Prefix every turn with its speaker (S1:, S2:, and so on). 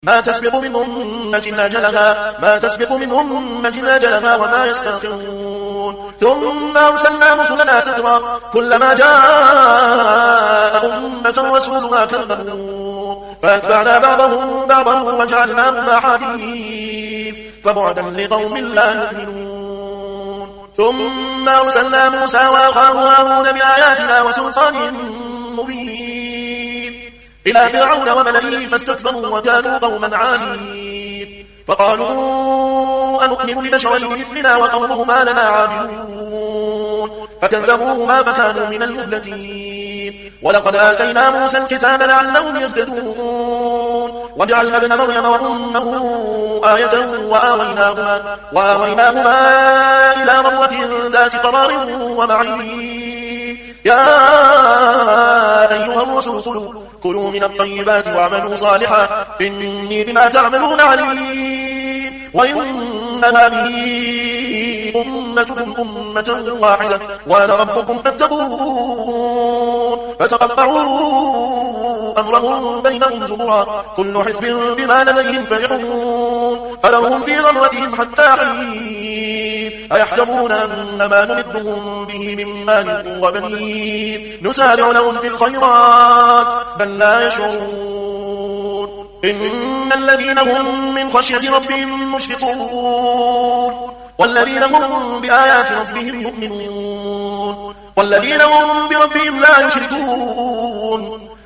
S1: ما تسبق من أمة أجلها وما يستأخرون ثم أرسلنا رسلنا تترى كلما جاء أمة رسولها كذبوا فأتبعنا بعضهم بعضا وجعلناهم أحاديث فبعدا لقوم لا يؤمنون ثم أرسلنا موسى وأخاه هارون بآياتنا وسلطان مبين إلى فرعون وملئه فاستكبروا وكانوا قوما عالين فقالوا أنؤمن لبشرين مثلنا وقومهما لنا عابدون فكذبوهما فكانوا من المهلكين ولقد آتينا موسى الكتاب لعلهم يهتدون وجعلنا ابن مريم وأمه آية وآويناهما إلى ربوة ذات قرار ومعين يا أيها الرسل كلوا من الطيبات واعملوا صالحا إني بما تعملون عليم وإن هذه أمتكم أمة واحدة وأنا ربكم فاتقون فتقطعوا أمرهم بينهم زبرا كل حزب بما لديهم فرحون فذرهم في غمرتهم حتى حين أيحسبون أن ما نمدهم به من مال وبنين نسارع لهم في الخيرات بل لا يشعرون إن الذين هم من خشية ربهم مشفقون والذين هم بآيات ربهم يؤمنون والذين هم بربهم لا يشركون